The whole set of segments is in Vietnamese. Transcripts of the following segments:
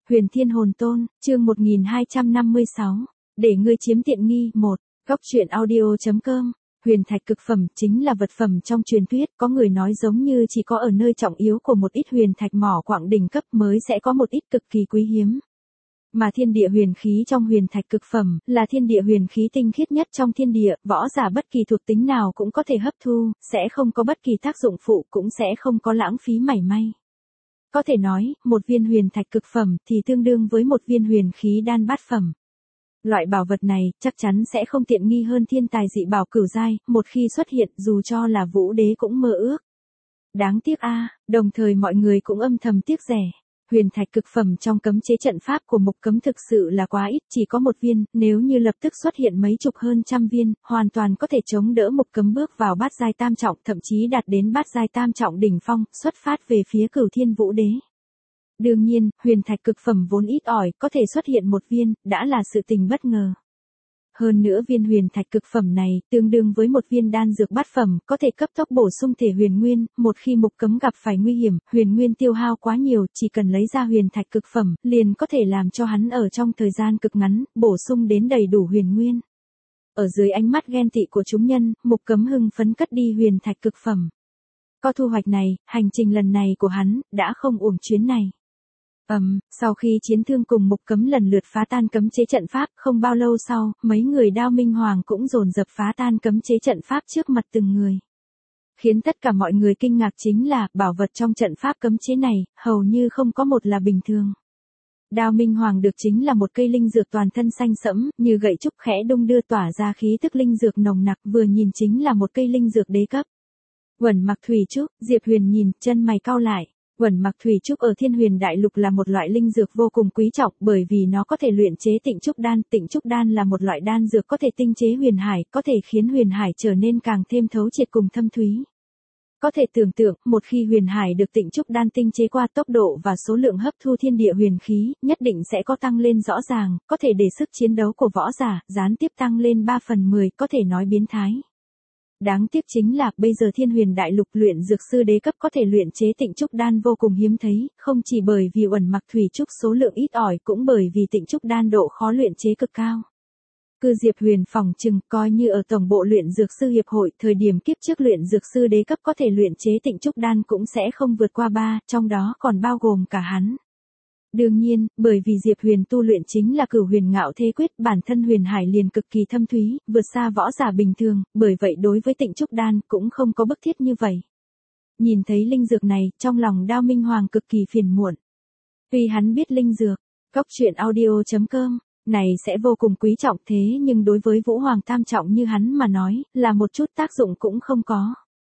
Huyền Thiên Hồn Tôn, chương 1256. Để ngươi chiếm tiện nghi. 1. Góc truyện audio.com. Huyền thạch cực phẩm chính là vật phẩm trong truyền thuyết, có người nói giống như chỉ có ở nơi trọng yếu của một ít huyền thạch mỏ quặng đỉnh cấp mới sẽ có một ít cực kỳ quý hiếm. Mà thiên địa huyền khí trong huyền thạch cực phẩm là thiên địa huyền khí tinh khiết nhất trong thiên địa, võ giả bất kỳ thuộc tính nào cũng có thể hấp thu, sẽ không có bất kỳ tác dụng phụ, cũng sẽ không có lãng phí mảy may. Có thể nói, một viên huyền thạch cực phẩm thì tương đương với một viên huyền khí đan bát phẩm. Loại bảo vật này chắc chắn sẽ không tiện nghi hơn thiên tài dị bảo cửu giai, một khi xuất hiện dù cho là vũ đế cũng mơ ước. Đáng tiếc đồng thời mọi người cũng âm thầm tiếc rẻ. Huyền thạch cực phẩm trong cấm chế trận pháp của mục cấm thực sự là quá ít, chỉ có một viên, nếu như lập tức xuất hiện mấy chục hơn trăm viên, hoàn toàn có thể chống đỡ mục cấm bước vào bát giai tam trọng, thậm chí đạt đến bát giai tam trọng đỉnh phong, xuất phát về phía Cửu Thiên Vũ Đế. Đương nhiên, huyền thạch cực phẩm vốn ít ỏi, có thể xuất hiện một viên, đã là sự tình bất ngờ. Hơn nữa viên huyền thạch cực phẩm này, tương đương với một viên đan dược bát phẩm, có thể cấp tốc bổ sung thể huyền nguyên, một khi mục cấm gặp phải nguy hiểm, huyền nguyên tiêu hao quá nhiều, chỉ cần lấy ra huyền thạch cực phẩm, liền có thể làm cho hắn ở trong thời gian cực ngắn, bổ sung đến đầy đủ huyền nguyên. Ở dưới ánh mắt ghen tị của chúng nhân, mục cấm hưng phấn cất đi huyền thạch cực phẩm. Có thu hoạch này, hành trình lần này của hắn, đã không uổng chuyến này. Sau khi chiến thương cùng mục cấm lần lượt phá tan cấm chế trận pháp, không bao lâu sau, mấy người Đao Minh Hoàng cũng dồn dập phá tan cấm chế trận pháp trước mặt từng người. Khiến tất cả mọi người kinh ngạc chính là, bảo vật trong trận pháp cấm chế này, hầu như không có một là bình thường. Đao Minh Hoàng được chính là một cây linh dược toàn thân xanh sẫm, như gậy trúc khẽ đung đưa tỏa ra khí tức linh dược nồng nặc, vừa nhìn chính là một cây linh dược đế cấp. Uẩn Mặc Thủy Trúc, Diệp Huyền nhìn, chân mày cau lại. Uẩn Mặc Thủy Trúc ở Thiên Huyền Đại Lục là một loại linh dược vô cùng quý trọng, bởi vì nó có thể luyện chế Tịnh Trúc Đan. Tịnh Trúc Đan là một loại đan dược có thể tinh chế huyền hải, có thể khiến huyền hải trở nên càng thêm thấu triệt cùng thâm thúy. Có thể tưởng tượng, một khi huyền hải được Tịnh Trúc Đan tinh chế qua, tốc độ và số lượng hấp thu thiên địa huyền khí, nhất định sẽ có tăng lên rõ ràng, có thể để sức chiến đấu của võ giả, gián tiếp tăng lên 3/10, có thể nói biến thái. Đáng tiếc chính là, bây giờ Thiên Huyền Đại Lục luyện dược sư đế cấp có thể luyện chế Tịnh Trúc Đan vô cùng hiếm thấy, không chỉ bởi vì Uẩn Mặc Thủy Trúc số lượng ít ỏi, cũng bởi vì Tịnh Trúc Đan độ khó luyện chế cực cao. Cứ Diệp Huyền phỏng chừng, coi như ở tổng bộ luyện dược sư hiệp hội, thời điểm kiếp trước luyện dược sư đế cấp có thể luyện chế Tịnh Trúc Đan cũng sẽ không vượt qua 3, trong đó còn bao gồm cả hắn. Đương nhiên, bởi vì Diệp Huyền tu luyện chính là Cửu Huyền Ngạo Thế Quyết, bản thân huyền hải liền cực kỳ thâm thúy, vượt xa võ giả bình thường, bởi vậy đối với Tịnh Trúc Đan cũng không có bức thiết như vậy. Nhìn thấy linh dược này, trong lòng Đao Minh Hoàng cực kỳ phiền muộn. Vì hắn biết linh dược, góc truyện audio.com, này sẽ vô cùng quý trọng, thế nhưng đối với Vũ Hoàng tam trọng như hắn mà nói, là một chút tác dụng cũng không có.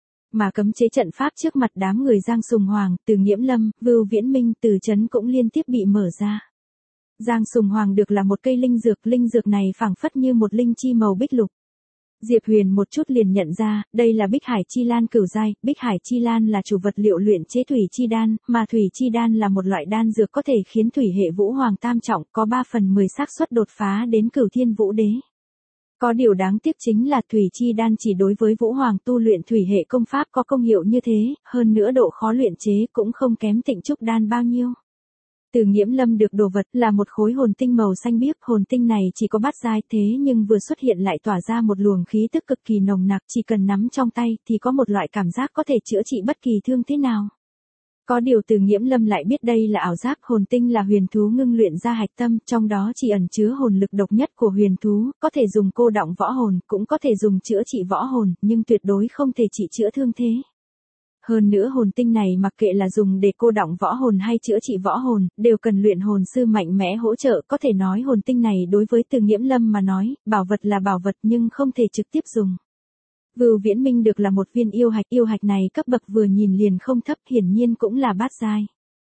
Mà cấm chế trận pháp trước mặt đám người Giang Sùng Hoàng, Từ Nghiễm Lâm, Vưu Viễn Minh, Từ Chấn cũng liên tiếp bị mở ra. Giang Sùng Hoàng được là một cây linh dược này phảng phất như một linh chi màu bích lục. Diệp Huyền một chút liền nhận ra, đây là Bích Hải Chi Lan cửu giai. Bích Hải Chi Lan là chủ vật liệu luyện chế Thủy Chi Đan, mà Thủy Chi Đan là một loại đan dược có thể khiến thủy hệ Vũ Hoàng tam trọng có 3/10 xác suất đột phá đến Cửu Thiên Vũ Đế. Có điều đáng tiếc chính là Thủy Chi Đan chỉ đối với Vũ Hoàng tu luyện thủy hệ công pháp có công hiệu như thế, hơn nữa độ khó luyện chế cũng không kém Tịnh Trúc Đan bao nhiêu. Từ Nghiễm Lâm được đồ vật là một khối hồn tinh màu xanh biếc, hồn tinh này chỉ có bát giai, thế nhưng vừa xuất hiện lại tỏa ra một luồng khí tức cực kỳ nồng nặc, chỉ cần nắm trong tay thì có một loại cảm giác có thể chữa trị bất kỳ thương thế nào. Có điều Từ Nghiễm Lâm lại biết đây là ảo giác, hồn tinh là huyền thú ngưng luyện ra hạch tâm, trong đó chỉ ẩn chứa hồn lực độc nhất của huyền thú, có thể dùng cô đọng võ hồn, cũng có thể dùng chữa trị võ hồn, nhưng tuyệt đối không thể trị chữa thương thế. Hơn nữa hồn tinh này mặc kệ là dùng để cô đọng võ hồn hay chữa trị võ hồn, đều cần luyện hồn sư mạnh mẽ hỗ trợ, có thể nói hồn tinh này đối với Từ Nghiễm Lâm mà nói, bảo vật là bảo vật nhưng không thể trực tiếp dùng. Vưu Viễn Minh được là một viên yêu hạch này cấp bậc vừa nhìn liền không thấp, hiển nhiên cũng là bát giai.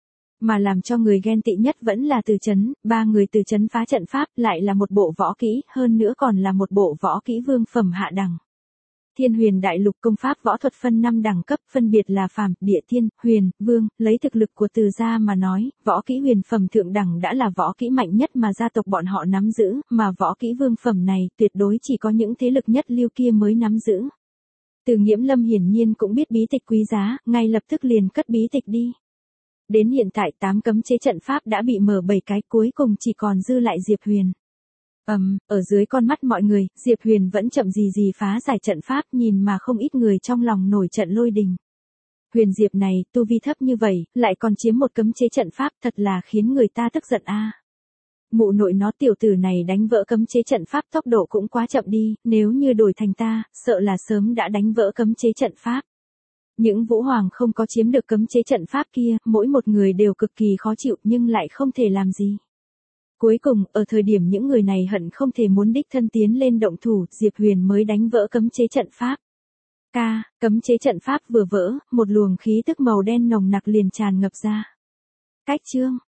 Mà làm cho người ghen tị nhất vẫn là Từ Chấn, 3 người Từ Chấn phá trận pháp lại là một bộ võ kỹ, hơn nữa còn là một bộ võ kỹ vương phẩm hạ đẳng. Thiên Huyền Đại Lục công pháp võ thuật phân 5 đẳng cấp, phân biệt là phàm, địa thiên, huyền, vương, lấy thực lực của Từ gia mà nói, võ kỹ huyền phẩm thượng đẳng đã là võ kỹ mạnh nhất mà gia tộc bọn họ nắm giữ, mà võ kỹ vương phẩm này tuyệt đối chỉ có những thế lực nhất lưu kia mới nắm giữ. Từ Nghiễm Lâm hiển nhiên cũng biết bí tịch quý giá, ngay lập tức liền cất bí tịch đi. Đến hiện tại 8 cấm chế trận pháp đã bị mở 7 cái, cuối cùng chỉ còn dư lại Diệp Huyền. Ở dưới con mắt mọi người, Diệp Huyền vẫn chậm gì gì phá giải trận pháp, nhìn mà không ít người trong lòng nổi trận lôi đình. Huyền Diệp này, tu vi thấp như vậy, lại còn chiếm một cấm chế trận pháp, thật là khiến người ta tức giận a. Mụ nội nó, tiểu tử này đánh vỡ cấm chế trận pháp tốc độ cũng quá chậm đi, nếu như đổi thành ta, sợ là sớm đã đánh vỡ cấm chế trận pháp. Những vũ hoàng không có chiếm được cấm chế trận pháp kia, mỗi một người đều cực kỳ khó chịu nhưng lại không thể làm gì. Cuối cùng, ở thời điểm những người này hận không thể muốn đích thân tiến lên động thủ, Diệp Huyền mới đánh vỡ cấm chế trận pháp. Cấm chế trận pháp vừa vỡ, một luồng khí tức màu đen nồng nặc liền tràn ngập ra. Cách chương